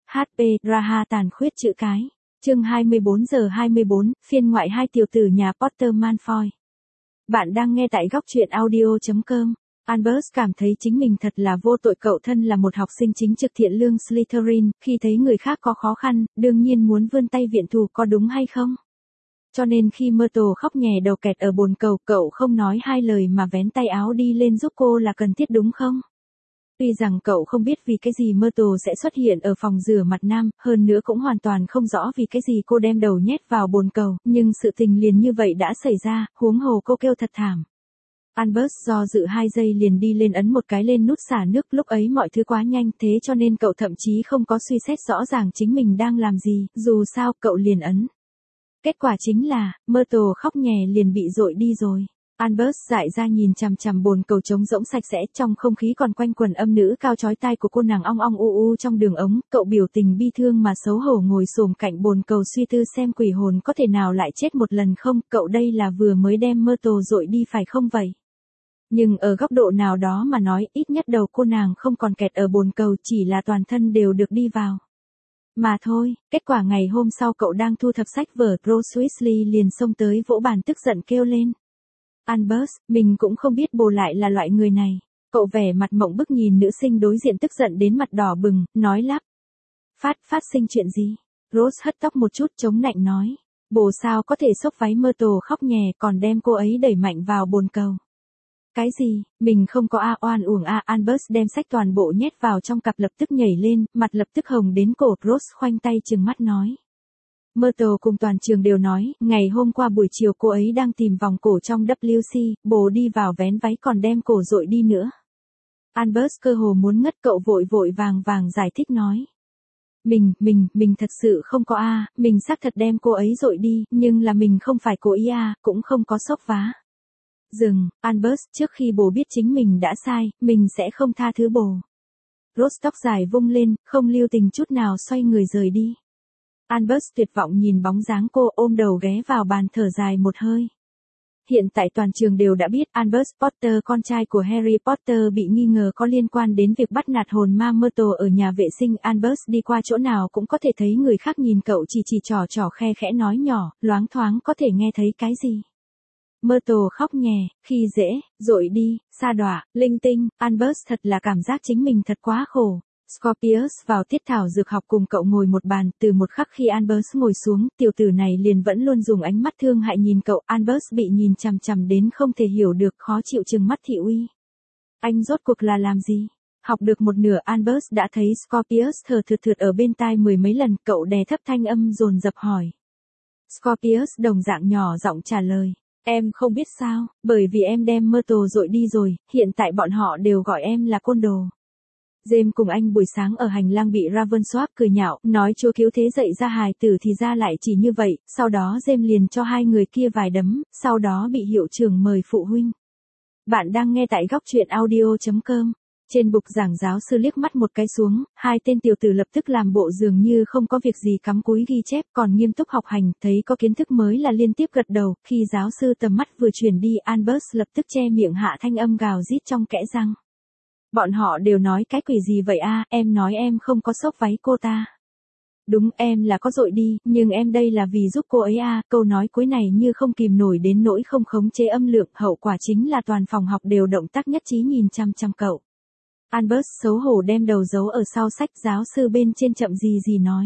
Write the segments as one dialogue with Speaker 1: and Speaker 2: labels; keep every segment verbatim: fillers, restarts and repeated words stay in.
Speaker 1: hát pê, Raha tàn khuyết chữ cái. Chương hai mươi bốn giờ hai mươi bốn, phiên ngoại hai tiểu tử nhà Potter Malfoy. Bạn đang nghe tại góc truyện audio chấm com. Albus cảm thấy chính mình thật là vô tội, cậu thân là một học sinh chính trực thiện lương Slytherin, khi thấy người khác có khó khăn, đương nhiên muốn vươn tay viện thủ, có đúng hay không? Cho nên khi Myrtle khóc nhè đầu kẹt ở bồn cầu, cậu không nói hai lời mà vén tay áo đi lên giúp cô là cần thiết đúng không? Tuy rằng cậu không biết vì cái gì Myrtle sẽ xuất hiện ở phòng rửa mặt nam, hơn nữa cũng hoàn toàn không rõ vì cái gì cô đem đầu nhét vào bồn cầu, nhưng sự tình liền như vậy đã xảy ra, huống hồ cô kêu thật thảm. Albus do dự hai giây liền đi lên ấn một cái lên nút xả nước, lúc ấy mọi thứ quá nhanh thế cho nên cậu thậm chí không có suy xét rõ ràng chính mình đang làm gì, dù sao cậu liền ấn. Kết quả chính là, Myrtle khóc nhè liền bị dội đi rồi. Albus dại ra nhìn chằm chằm bồn cầu trống rỗng sạch sẽ, trong không khí còn quanh quẩn âm nữ cao chói tai của cô nàng ong ong u u trong đường ống, cậu biểu tình bi thương mà xấu hổ ngồi xổm cạnh bồn cầu suy tư xem quỷ hồn có thể nào lại chết một lần không, cậu đây là vừa mới đem Myrtle dội đi phải không vậy? Nhưng ở góc độ nào đó mà nói, ít nhất đầu cô nàng không còn kẹt ở bồn cầu, chỉ là toàn thân đều được đi vào. Mà thôi, kết quả ngày hôm sau cậu đang thu thập sách vở, Rose Weasley liền xông tới vỗ bàn tức giận kêu lên. Albus, mình cũng không biết bồ lại là loại người này. Cậu vẻ mặt mộng bức nhìn nữ sinh đối diện tức giận đến mặt đỏ bừng, nói lắp. Phát, phát sinh chuyện gì? Rose hất tóc một chút chống nạnh nói. Bồ sao có thể xốc váy Myrtle khóc nhè còn đem cô ấy đẩy mạnh vào bồn cầu. Cái gì, mình không có a oan uổng a. Albus đem sách toàn bộ nhét vào trong cặp lập tức nhảy lên, mặt lập tức hồng đến cổ. Rose khoanh tay trừng mắt nói. Myrtle cùng toàn trường đều nói, ngày hôm qua buổi chiều cô ấy đang tìm vòng cổ trong W C, bồ đi vào vén váy còn đem cổ dội đi nữa. Albus cơ hồ muốn ngất, cậu vội vội vàng vàng giải thích nói. Mình, mình, mình thật sự không có a, mình xác thật đem cô ấy dội đi, nhưng là mình không phải cố ý a, cũng không có xốc vá. Dừng, Albus, trước khi bồ biết chính mình đã sai, mình sẽ không tha thứ bồ. Rose tóc dài vung lên, không lưu tình chút nào xoay người rời đi. Albus tuyệt vọng nhìn bóng dáng cô, ôm đầu ghé vào bàn thở dài một hơi. Hiện tại toàn trường đều đã biết Albus Potter, con trai của Harry Potter, bị nghi ngờ có liên quan đến việc bắt nạt hồn ma Myrtle ở nhà vệ sinh. Albus đi qua chỗ nào cũng có thể thấy người khác nhìn cậu chỉ chỉ trò trò khe khẽ nói nhỏ, loáng thoáng có thể nghe thấy cái gì. Myrtle khóc nhè, khi dễ, dội đi, sa đọa, linh tinh, Albus thật là cảm giác chính mình thật quá khổ. Scorpius vào tiết thảo dược học cùng cậu ngồi một bàn, từ một khắc khi Albus ngồi xuống, tiểu tử này liền vẫn luôn dùng ánh mắt thương hại nhìn cậu. Albus bị nhìn chằm chằm đến không thể hiểu được, khó chịu trừng mắt thị uy. Anh rốt cuộc là làm gì? Học được một nửa Albus đã thấy Scorpius thở thượt thượt ở bên tai mười mấy lần, cậu đè thấp thanh âm dồn dập hỏi. Scorpius đồng dạng nhỏ giọng trả lời. Em không biết sao, bởi vì em đem Myrtle dội đi rồi, hiện tại bọn họ đều gọi em là côn đồ. James cùng anh buổi sáng ở hành lang bị Ravensworth cười nhạo, nói chúa cứu thế dạy ra hài tử thì ra lại chỉ như vậy, sau đó James liền cho hai người kia vài đấm, sau đó bị hiệu trưởng mời phụ huynh. Bạn đang nghe tại góc truyện audio chấm com. Trên bục giảng giáo sư liếc mắt một cái xuống, hai tên tiểu tử lập tức làm bộ dường như không có việc gì cắm cúi ghi chép, còn nghiêm túc học hành, thấy có kiến thức mới là liên tiếp gật đầu. Khi giáo sư tầm mắt vừa chuyển đi, Albus lập tức che miệng hạ thanh âm gào rít trong kẽ răng. Bọn họ đều nói cái quỷ gì vậy a, em nói em không có xốc váy cô ta. Đúng, em là có dội đi, nhưng em đây là vì giúp cô ấy a. Câu nói cuối này như không kìm nổi đến nỗi không khống chế âm lượng, hậu quả chính là toàn phòng học đều động tác nhất trí nhìn chăm chăm cậu. Albus xấu hổ đem đầu giấu ở sau sách, giáo sư bên trên chậm gì gì nói.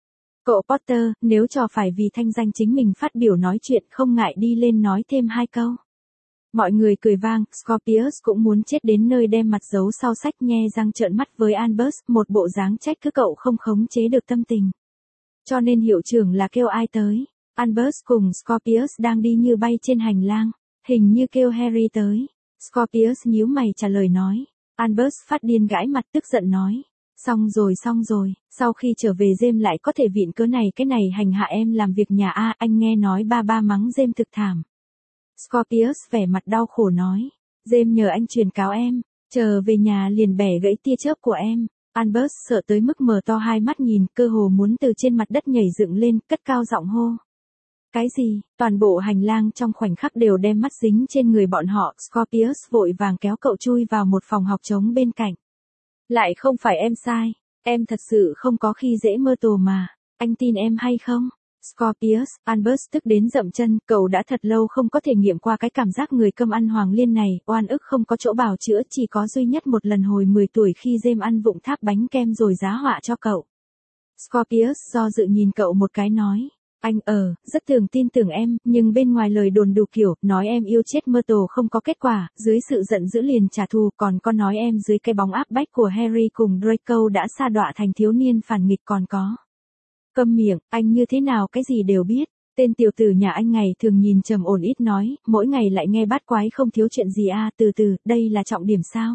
Speaker 1: Cậu Potter, nếu cho phải vì thanh danh chính mình phát biểu nói chuyện, không ngại đi lên nói thêm hai câu. Mọi người cười vang, Scorpius cũng muốn chết đến nơi đem mặt giấu sau sách, nhe răng trợn mắt với Albus, một bộ dáng trách cứ cậu không khống chế được tâm tình. Cho nên hiệu trưởng là kêu ai tới? Albus cùng Scorpius đang đi như bay trên hành lang, hình như kêu Harry tới. Scorpius nhíu mày trả lời nói. Albus phát điên gãi mặt tức giận nói. Xong rồi xong rồi, sau khi trở về James lại có thể viện cớ này cái này hành hạ em làm việc nhà a, anh nghe nói ba ba mắng James thực thảm. Scorpius vẻ mặt đau khổ nói. James nhờ anh truyền cáo em, chờ về nhà liền bẻ gãy tia chớp của em. Albus sợ tới mức mở to hai mắt nhìn, cơ hồ muốn từ trên mặt đất nhảy dựng lên, cất cao giọng hô. Cái gì? Toàn bộ hành lang trong khoảnh khắc đều đem mắt dính trên người bọn họ. Scorpius vội vàng kéo cậu chui vào một phòng học trống bên cạnh. Lại không phải em sai. Em thật sự không có khi dễ Myrtle mà, anh tin em hay không? Scorpius, Albus tức đến dậm chân, cậu đã thật lâu không có thể nghiệm qua cái cảm giác người cơm ăn hoàng liên này, oan ức không có chỗ bào chữa, chỉ có duy nhất một lần hồi mười tuổi khi James ăn vụng tháp bánh kem rồi giá họa cho cậu. Scorpius do dự nhìn cậu một cái nói, anh ờ, rất thường tin tưởng em, nhưng bên ngoài lời đồn đủ kiểu, nói em yêu chết Myrtle không có kết quả, dưới sự giận dữ liền trả thù, còn có nói em dưới cái bóng áp bách của Harry cùng Draco đã sa đọa thành thiếu niên phản nghịch còn có. Câm miệng, anh như thế nào cái gì đều biết, tên tiểu tử nhà anh ngày thường nhìn trầm ổn ít nói, mỗi ngày lại nghe bát quái không thiếu chuyện gì à, từ từ, đây là trọng điểm sao?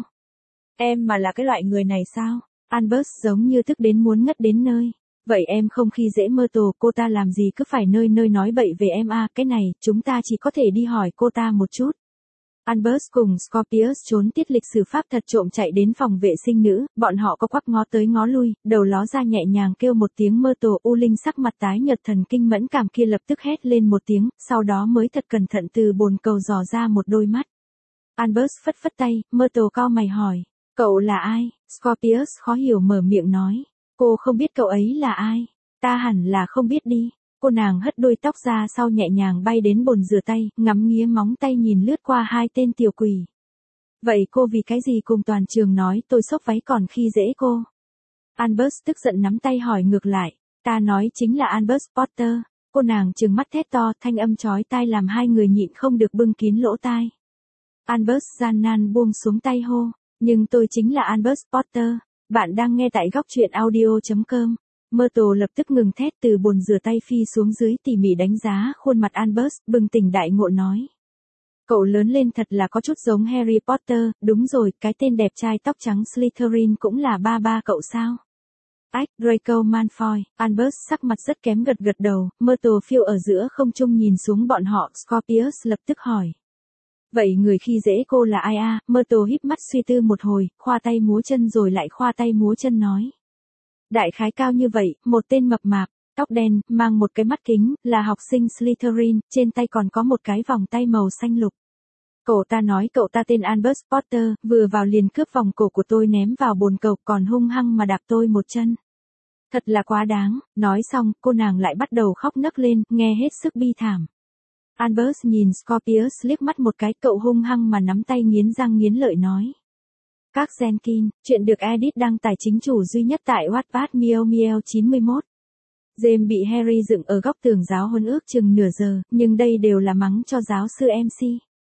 Speaker 1: Em mà là cái loại người này sao? Albus giống như tức đến muốn ngất đến nơi. Vậy em không khi dễ Myrtle, cô ta làm gì cứ phải nơi nơi nói bậy về em à, cái này, chúng ta chỉ có thể đi hỏi cô ta một chút. Albus cùng Scorpius trốn tiết lịch sử pháp thật trộm chạy đến phòng vệ sinh nữ, bọn họ có quắc ngó tới ngó lui, đầu ló ra nhẹ nhàng kêu một tiếng Myrtle, U Linh sắc mặt tái nhợt thần kinh mẫn cảm kia lập tức hét lên một tiếng, sau đó mới thật cẩn thận từ bồn cầu dò ra một đôi mắt. Albus phất phất tay, Myrtle cau mày hỏi, cậu là ai? Scorpius khó hiểu mở miệng nói, cô không biết cậu ấy là ai, ta hẳn là không biết đi. Cô nàng hất đôi tóc ra sau nhẹ nhàng bay đến bồn rửa tay, ngắm nghía móng tay nhìn lướt qua hai tên tiểu quỷ. Vậy cô vì cái gì cùng toàn trường nói tôi xốc váy còn khi dễ cô? Albus tức giận nắm tay hỏi ngược lại, ta nói chính là Albus Potter. Cô nàng trừng mắt thét to, thanh âm chói tai làm hai người nhịn không được bưng kín lỗ tai. Albus gian nan buông xuống tay hô, nhưng tôi chính là Albus Potter. Bạn đang nghe tại góc truyện audio chấm com. Myrtle lập tức ngừng thét từ bồn rửa tay phi xuống dưới tỉ mỉ đánh giá khuôn mặt Albus, bừng tỉnh đại ngộ nói. Cậu lớn lên thật là có chút giống Harry Potter, đúng rồi, cái tên đẹp trai tóc trắng Slytherin cũng là ba ba cậu sao? Ách, Draco Malfoy, Albus sắc mặt rất kém gật gật đầu, Myrtle phiêu ở giữa không trung nhìn xuống bọn họ, Scorpius lập tức hỏi. Vậy người khi dễ cô là ai a? Myrtle híp mắt suy tư một hồi, khoa tay múa chân rồi lại khoa tay múa chân nói. Đại khái cao như vậy, một tên mập mạp, tóc đen, mang một cái mắt kính, là học sinh Slytherin, trên tay còn có một cái vòng tay màu xanh lục. Cậu ta nói cậu ta tên Albus Potter, vừa vào liền cướp vòng cổ của tôi ném vào bồn cầu còn hung hăng mà đạp tôi một chân. Thật là quá đáng, nói xong, cô nàng lại bắt đầu khóc nấc lên, nghe hết sức bi thảm. Albus nhìn Scorpius liếc mắt một cái, cậu hung hăng mà nắm tay nghiến răng nghiến lợi nói. Các Jenkins, chuyện được edit đăng tải chính chủ duy nhất tại Wattpad Miêu Miêu chín mươi mốt. James bị Harry dựng ở góc tường giáo huấn ước chừng nửa giờ, nhưng đây đều là mắng cho giáo sư em xê.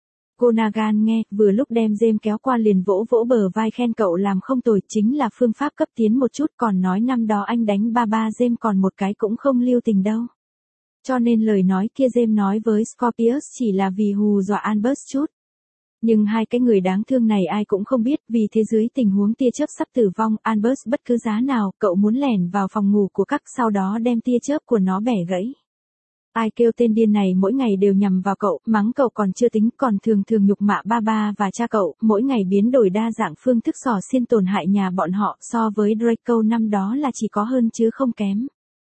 Speaker 1: Gonagan nghe, vừa lúc đem James kéo qua liền vỗ vỗ bờ vai khen cậu làm không tồi, chính là phương pháp cấp tiến một chút, còn nói năm đó anh đánh ba ba James còn một cái cũng không lưu tình đâu. Cho nên lời nói kia James nói với Scorpius chỉ là vì hù dọa Albus chút. Nhưng hai cái người đáng thương này ai cũng không biết, vì thế dưới tình huống tia chớp sắp tử vong, Albus bất cứ giá nào, cậu muốn lẻn vào phòng ngủ của các sau đó đem tia chớp của nó bẻ gãy. Ai kêu tên điên này mỗi ngày đều nhằm vào cậu, mắng cậu còn chưa tính, còn thường thường nhục mạ ba ba và cha cậu, mỗi ngày biến đổi đa dạng phương thức xỏ xiên tổn hại nhà bọn họ, so với Draco năm đó là chỉ có hơn chứ không kém.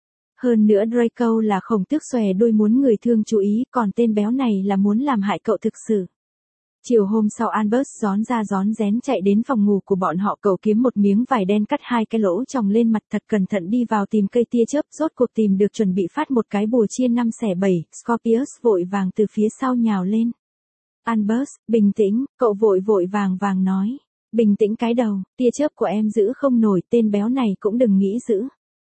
Speaker 1: Hơn nữa Draco là khổng tước xòe đuôi muốn người thương chú ý, còn tên béo này là muốn làm hại cậu thực sự. Chiều hôm sau Albus rón ra rón rén chạy đến phòng ngủ của bọn họ, cậu kiếm một miếng vải đen cắt hai cái lỗ tròng lên mặt thật cẩn thận đi vào tìm cây tia chớp, rốt cuộc tìm được chuẩn bị phát một cái bùa chia năm xẻ bảy, Scorpius vội vàng từ phía sau nhào lên. Albus, bình tĩnh, cậu vội vội vàng vàng nói. Bình tĩnh cái đầu, tia chớp của em giữ không nổi, tên béo này cũng đừng nghĩ giữ.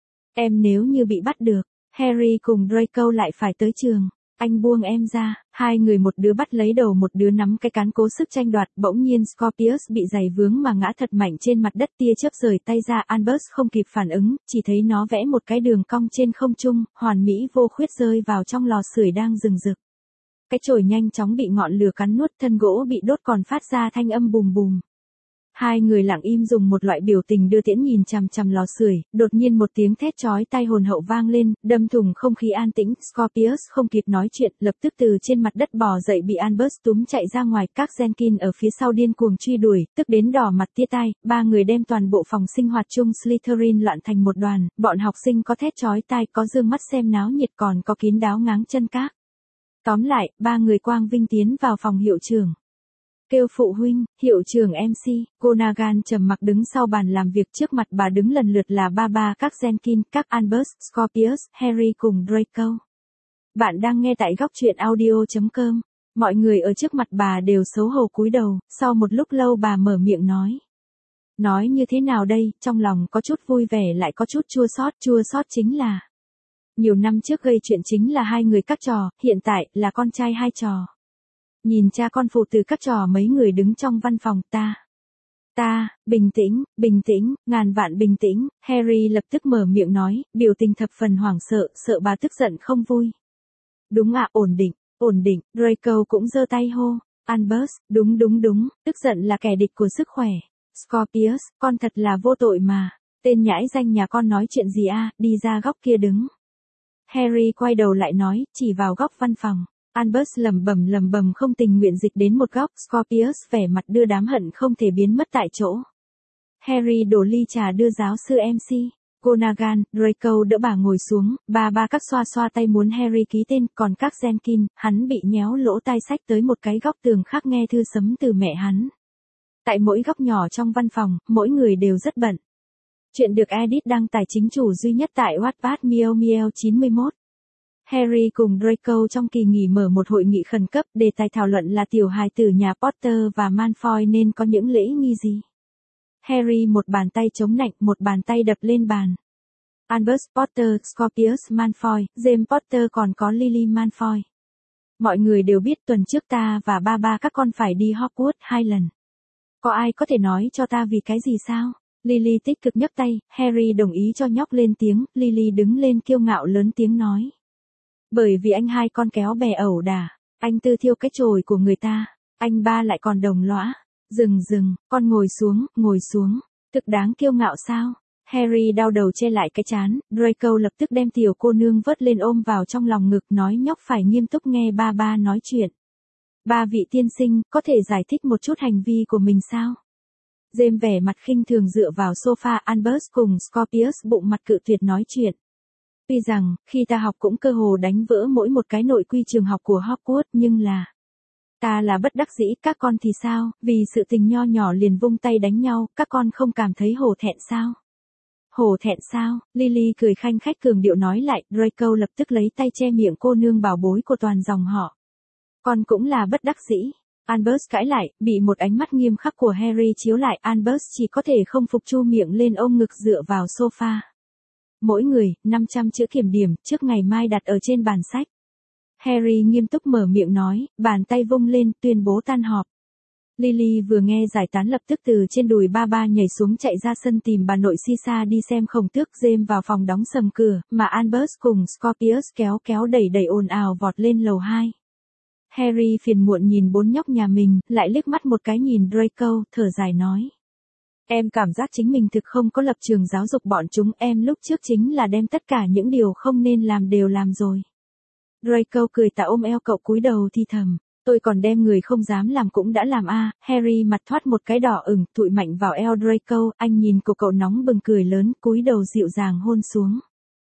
Speaker 1: Em nếu như bị bắt được, Harry cùng Draco lại phải tới trường. Anh buông em ra, hai người một đứa bắt lấy đầu một đứa nắm cái cán cố sức tranh đoạt, bỗng nhiên Scorpius bị giày vướng mà ngã thật mạnh trên mặt đất, tia chớp rời tay ra, Albus không kịp phản ứng, chỉ thấy nó vẽ một cái đường cong trên không trung, hoàn mỹ vô khuyết rơi vào trong lò sưởi đang rừng rực. Cái chổi nhanh chóng bị ngọn lửa cắn nuốt, thân gỗ bị đốt còn phát ra thanh âm bùm bùm. Hai người lặng im dùng một loại biểu tình đưa tiễn nhìn chằm chằm lò sưởi, đột nhiên một tiếng thét chói tai hồn hậu vang lên, đâm thủng không khí an tĩnh, Scorpius không kịp nói chuyện, lập tức từ trên mặt đất bò dậy bị Albus túm chạy ra ngoài, các Jenkins ở phía sau điên cuồng truy đuổi, tức đến đỏ mặt tia tai, ba người đem toàn bộ phòng sinh hoạt chung Slytherin loạn thành một đoàn, bọn học sinh có thét chói tai, có dương mắt xem náo nhiệt, còn có kín đáo ngáng chân các. Tóm lại, ba người quang vinh tiến vào phòng hiệu trưởng. Kêu phụ huynh, hiệu trưởng em xê, Gonagan trầm mặc đứng sau bàn làm việc, trước mặt bà đứng lần lượt là ba ba các Jenkins, các Albus, Scorpius, Harry cùng Draco. Bạn đang nghe tại góc truyện audio chấm com. Mọi người ở trước mặt bà đều xấu hổ cúi đầu, sau một lúc lâu bà mở miệng nói. Nói như thế nào đây, trong lòng có chút vui vẻ lại có chút chua xót, chua xót chính là nhiều năm trước gây chuyện chính là hai người các trò, hiện tại là con trai hai trò. Nhìn cha con phụ từ các trò mấy người đứng trong văn phòng, ta. Ta, bình tĩnh, bình tĩnh, ngàn vạn bình tĩnh, Harry lập tức mở miệng nói, biểu tình thập phần hoảng sợ, sợ bà tức giận không vui. Đúng ạ, ổn định, ổn định, Draco cũng giơ tay hô, Albus, đúng đúng đúng, tức giận là kẻ địch của sức khỏe. Scorpius, con thật là vô tội mà, tên nhãi danh nhà con nói chuyện gì a, đi ra góc kia đứng. Harry quay đầu lại nói, chỉ vào góc văn phòng. Albus lầm bầm lầm bầm không tình nguyện dịch đến một góc, Scorpius vẻ mặt đưa đám hận không thể biến mất tại chỗ. Harry đổ ly trà đưa giáo sư em xê. Gonagan, Draco đỡ bà ngồi xuống, ba ba các xoa xoa tay muốn Harry ký tên, còn các Jenkins, hắn bị nhéo lỗ tai sách tới một cái góc tường khác nghe thư sấm từ mẹ hắn. Tại mỗi góc nhỏ trong văn phòng, mỗi người đều rất bận. Chuyện được edit đăng tải chính chủ duy nhất tại Wattpad Miêu Miêu chín mươi mốt. Harry cùng Draco trong kỳ nghỉ mở một hội nghị khẩn cấp, đề tài thảo luận là tiểu hài tử nhà Potter và Malfoy nên có những lễ nghi gì. Harry một bàn tay chống nạnh, một bàn tay đập lên bàn. Albus Potter, Scorpius Malfoy, James Potter còn có Lily Malfoy. Mọi người đều biết tuần trước ta và ba ba các con phải đi Hogwarts hai lần. Có ai có thể nói cho ta vì cái gì sao? Lily tích cực nhấc tay, Harry đồng ý cho nhóc lên tiếng, Lily đứng lên kiêu ngạo lớn tiếng nói. Bởi vì anh hai con kéo bè ẩu đả, anh tư thiêu cái chổi của người ta, anh ba lại còn đồng lõa. Dừng dừng, con ngồi xuống, ngồi xuống, thực đáng kiêu ngạo sao? Harry đau đầu che lại cái trán, Draco lập tức đem tiểu cô nương vớt lên ôm vào trong lòng ngực nói nhóc phải nghiêm túc nghe ba ba nói chuyện. Ba vị tiên sinh, có thể giải thích một chút hành vi của mình sao? James vẻ mặt khinh thường dựa vào sofa, Albus cùng Scorpius bụng mặt cự tuyệt nói chuyện. Tuy rằng, khi ta học cũng cơ hồ đánh vỡ mỗi một cái nội quy trường học của Hogwarts nhưng là... Ta là bất đắc dĩ, các con thì sao, vì sự tình nho nhỏ liền vung tay đánh nhau, các con không cảm thấy hổ thẹn sao? Hổ thẹn sao? Lily cười khanh khách cường điệu nói lại, Draco lập tức lấy tay che miệng cô nương bảo bối của toàn dòng họ. Con cũng là bất đắc dĩ. Albus cãi lại, bị một ánh mắt nghiêm khắc của Harry chiếu lại, Albus chỉ có thể không phục chu miệng lên ôm ngực dựa vào sofa. Mỗi người, năm trăm chữ kiểm điểm, trước ngày mai đặt ở trên bàn sách. Harry nghiêm túc mở miệng nói, bàn tay vung lên, tuyên bố tan họp. Lily vừa nghe giải tán lập tức từ trên đùi ba ba nhảy xuống chạy ra sân tìm bà nội Sisa đi xem khổng tước. James vào phòng đóng sầm cửa, mà Albus cùng Scorpius kéo kéo đẩy đẩy ồn ào vọt lên lầu hai. Harry phiền muộn nhìn bốn nhóc nhà mình, lại liếc mắt một cái nhìn Draco, thở dài nói. Em cảm giác chính mình thực không có lập trường giáo dục bọn chúng, em lúc trước chính là đem tất cả những điều không nên làm đều làm rồi. Draco cười tà ôm eo cậu cúi đầu thì thầm, tôi còn đem người không dám làm cũng đã làm a. Harry mặt thoát một cái đỏ ửng, tụi mạnh vào eo Draco, anh nhìn cô cậu nóng bừng cười lớn, cúi đầu dịu dàng hôn xuống.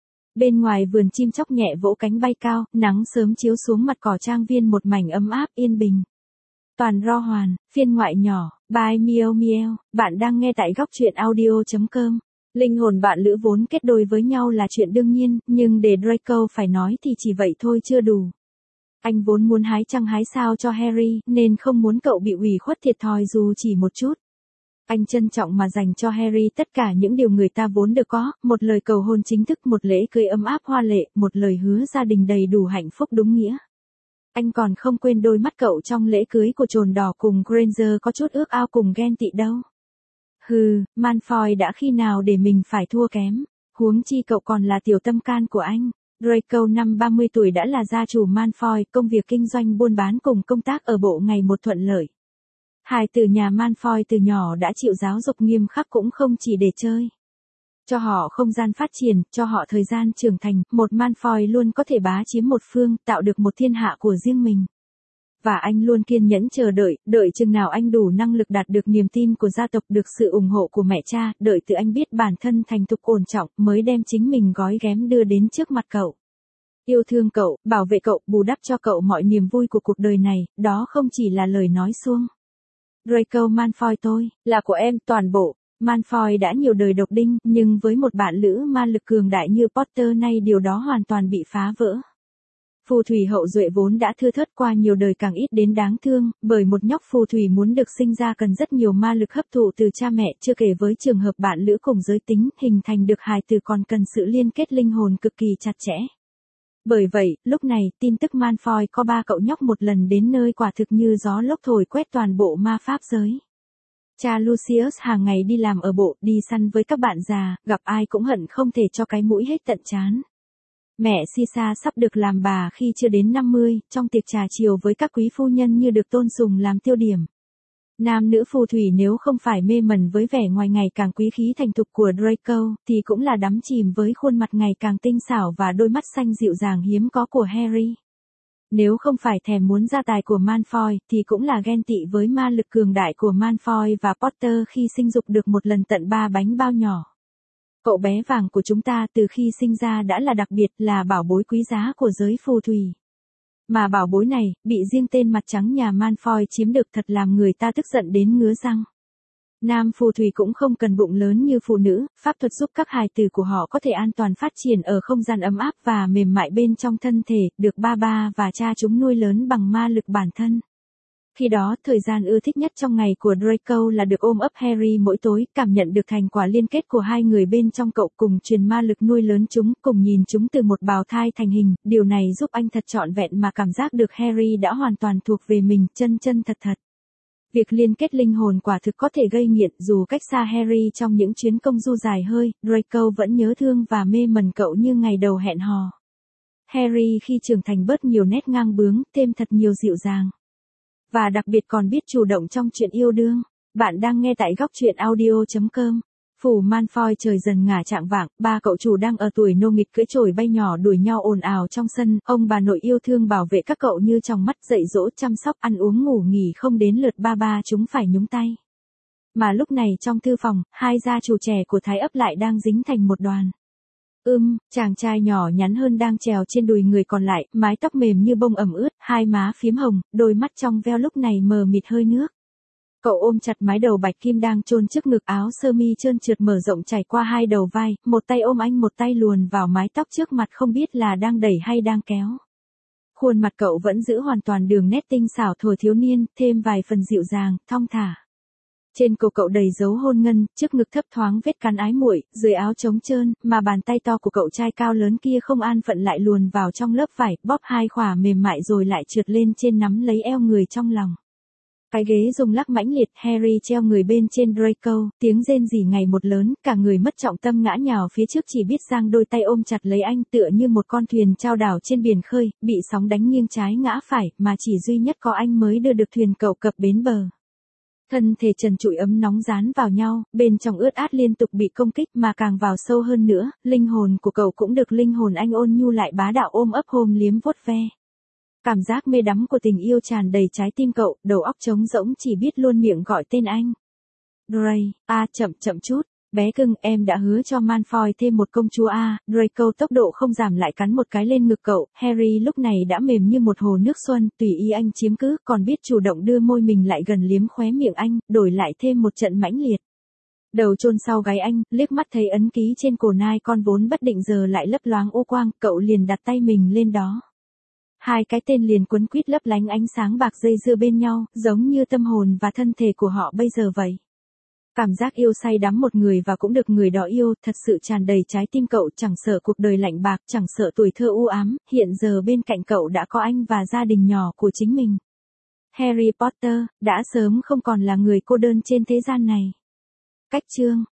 Speaker 1: Bên ngoài vườn chim chóc nhẹ vỗ cánh bay cao, nắng sớm chiếu xuống mặt cỏ trang viên một mảnh ấm áp yên bình. Toàn ro hoàn, phiên ngoại nhỏ, by Miêu Miêu, bạn đang nghe tại góc truyện audio chấm com. Linh hồn bạn lữ vốn kết đôi với nhau là chuyện đương nhiên, nhưng để Draco phải nói thì chỉ vậy thôi chưa đủ. Anh vốn muốn hái trăng hái sao cho Harry, nên không muốn cậu bị ủy khuất thiệt thòi dù chỉ một chút. Anh trân trọng mà dành cho Harry tất cả những điều người ta vốn được có, một lời cầu hôn chính thức, một lễ cưới ấm áp hoa lệ, một lời hứa gia đình đầy đủ hạnh phúc đúng nghĩa. Anh còn không quên đôi mắt cậu trong lễ cưới của Trồn Đỏ cùng Granger có chút ước ao cùng ghen tị đâu. Hừ, Malfoy đã khi nào để mình phải thua kém, huống chi cậu còn là tiểu tâm can của anh. Draco năm ba mươi tuổi đã là gia chủ Malfoy, công việc kinh doanh buôn bán cùng công tác ở bộ ngày một thuận lợi. Hài tử nhà Malfoy từ nhỏ đã chịu giáo dục nghiêm khắc cũng không chỉ để chơi. Cho họ không gian phát triển, cho họ thời gian trưởng thành, một Malfoy luôn có thể bá chiếm một phương, tạo được một thiên hạ của riêng mình. Và anh luôn kiên nhẫn chờ đợi, đợi chừng nào anh đủ năng lực đạt được niềm tin của gia tộc, được sự ủng hộ của mẹ cha, đợi từ anh biết bản thân thành thục ổn trọng, mới đem chính mình gói ghém đưa đến trước mặt cậu. Yêu thương cậu, bảo vệ cậu, bù đắp cho cậu mọi niềm vui của cuộc đời này, đó không chỉ là lời nói suông. Draco Malfoy tôi, là của em, toàn bộ. Malfoy đã nhiều đời độc đinh, nhưng với một bạn lữ ma lực cường đại như Potter nay điều đó hoàn toàn bị phá vỡ. Phù thủy hậu duệ vốn đã thưa thớt qua nhiều đời càng ít đến đáng thương, bởi một nhóc phù thủy muốn được sinh ra cần rất nhiều ma lực hấp thụ từ cha mẹ, chưa kể với trường hợp bạn lữ cùng giới tính, hình thành được hài tử còn cần sự liên kết linh hồn cực kỳ chặt chẽ. Bởi vậy, lúc này, tin tức Malfoy có ba cậu nhóc một lần đến nơi quả thực như gió lốc thổi quét toàn bộ ma pháp giới. Cha Lucius hàng ngày đi làm ở bộ, đi săn với các bạn già, gặp ai cũng hận không thể cho cái mũi hết tận trán. Mẹ Sisa sắp được làm bà khi chưa đến năm mươi, trong tiệc trà chiều với các quý phu nhân như được tôn sùng làm tiêu điểm. Nam nữ phù thủy nếu không phải mê mẩn với vẻ ngoài ngày càng quý khí thành thục của Draco, thì cũng là đắm chìm với khuôn mặt ngày càng tinh xảo và đôi mắt xanh dịu dàng hiếm có của Harry. Nếu không phải thèm muốn gia tài của Malfoy, thì cũng là ghen tị với ma lực cường đại của Malfoy và Potter khi sinh dục được một lần tận ba bánh bao nhỏ. Cậu bé vàng của chúng ta từ khi sinh ra đã là đặc biệt, là bảo bối quý giá của giới phù thủy. Mà bảo bối này, bị riêng tên mặt trắng nhà Malfoy chiếm được thật làm người ta tức giận đến ngứa răng. Nam phù thủy cũng không cần bụng lớn như phụ nữ, pháp thuật giúp các hài tử của họ có thể an toàn phát triển ở không gian ấm áp và mềm mại bên trong thân thể, được ba ba và cha chúng nuôi lớn bằng ma lực bản thân. Khi đó, thời gian ưa thích nhất trong ngày của Draco là được ôm ấp Harry mỗi tối, cảm nhận được thành quả liên kết của hai người bên trong cậu cùng truyền ma lực nuôi lớn chúng, cùng nhìn chúng từ một bào thai thành hình, điều này giúp anh thật trọn vẹn mà cảm giác được Harry đã hoàn toàn thuộc về mình, chân chân thật thật. Việc liên kết linh hồn quả thực có thể gây nghiện, dù cách xa Harry trong những chuyến công du dài hơi, Draco vẫn nhớ thương và mê mẩn cậu như ngày đầu hẹn hò. Harry khi trưởng thành bớt nhiều nét ngang bướng, thêm thật nhiều dịu dàng. Và đặc biệt còn biết chủ động trong chuyện yêu đương. Bạn đang nghe tại góc truyện audio chấm com. Phủ Malfoy trời dần ngả chạng vạng, ba cậu chủ đang ở tuổi nô nghịch cưỡi chổi bay nhỏ đuổi nhau ồn ào trong sân, ông bà nội yêu thương bảo vệ các cậu như trong mắt, dạy dỗ chăm sóc ăn uống ngủ nghỉ không đến lượt ba ba chúng phải nhúng tay. Mà lúc này trong thư phòng, hai gia chủ trẻ của Thái ấp lại đang dính thành một đoàn. Ưm, chàng trai nhỏ nhắn hơn đang trèo trên đùi người còn lại, mái tóc mềm như bông ẩm ướt, hai má phím hồng, đôi mắt trong veo lúc này mờ mịt hơi nước. Cậu ôm chặt mái đầu bạch kim đang chôn trước ngực, áo sơ mi trơn trượt mở rộng trải qua hai đầu vai, một tay ôm anh một tay luồn vào mái tóc trước mặt không biết là đang đẩy hay đang kéo. Khuôn mặt cậu vẫn giữ hoàn toàn đường nét tinh xảo thuở thiếu niên, thêm vài phần dịu dàng, thong thả. Trên cổ cậu đầy dấu hôn ngân, trước ngực thấp thoáng vết cắn ái muội, dưới áo trống trơn, mà bàn tay to của cậu trai cao lớn kia không an phận lại luồn vào trong lớp vải, bóp hai khỏa mềm mại rồi lại trượt lên trên nắm lấy eo người trong lòng. Cái ghế rung lắc mãnh liệt, Harry treo người bên trên Draco, tiếng rên rỉ ngày một lớn, cả người mất trọng tâm ngã nhào phía trước, chỉ biết giang đôi tay ôm chặt lấy anh, tựa như một con thuyền chao đảo trên biển khơi, bị sóng đánh nghiêng trái ngã phải, mà chỉ duy nhất có anh mới đưa được thuyền cậu cập bến bờ. Thân thể trần trụi ấm nóng dán vào nhau, bên trong ướt át liên tục bị công kích, mà càng vào sâu hơn nữa, linh hồn của cậu cũng được linh hồn anh ôn nhu lại bá đạo ôm ấp hôn liếm vuốt ve. Cảm giác mê đắm của tình yêu tràn đầy trái tim cậu, đầu óc trống rỗng chỉ biết luôn miệng gọi tên anh. Dray, a chậm chậm chút, bé cưng, em đã hứa cho Malfoy thêm một công chúa a. Draco tốc độ không giảm lại cắn một cái lên ngực cậu, Harry lúc này đã mềm như một hồ nước xuân, tùy ý anh chiếm cứ, còn biết chủ động đưa môi mình lại gần liếm khóe miệng anh, đổi lại thêm một trận mãnh liệt. Đầu chôn sau gáy anh, liếc mắt thấy ấn ký trên cổ nai con vốn bất định giờ lại lấp loáng ô quang, cậu liền đặt tay mình lên đó. Hai cái tên liền quấn quýt lấp lánh ánh sáng bạc dây dưa bên nhau, giống như tâm hồn và thân thể của họ bây giờ vậy. Cảm giác yêu say đắm một người và cũng được người đó yêu, thật sự tràn đầy trái tim cậu, chẳng sợ cuộc đời lạnh bạc, chẳng sợ tuổi thơ u ám, hiện giờ bên cạnh cậu đã có anh và gia đình nhỏ của chính mình. Harry Potter đã sớm không còn là người cô đơn trên thế gian này. Cách chương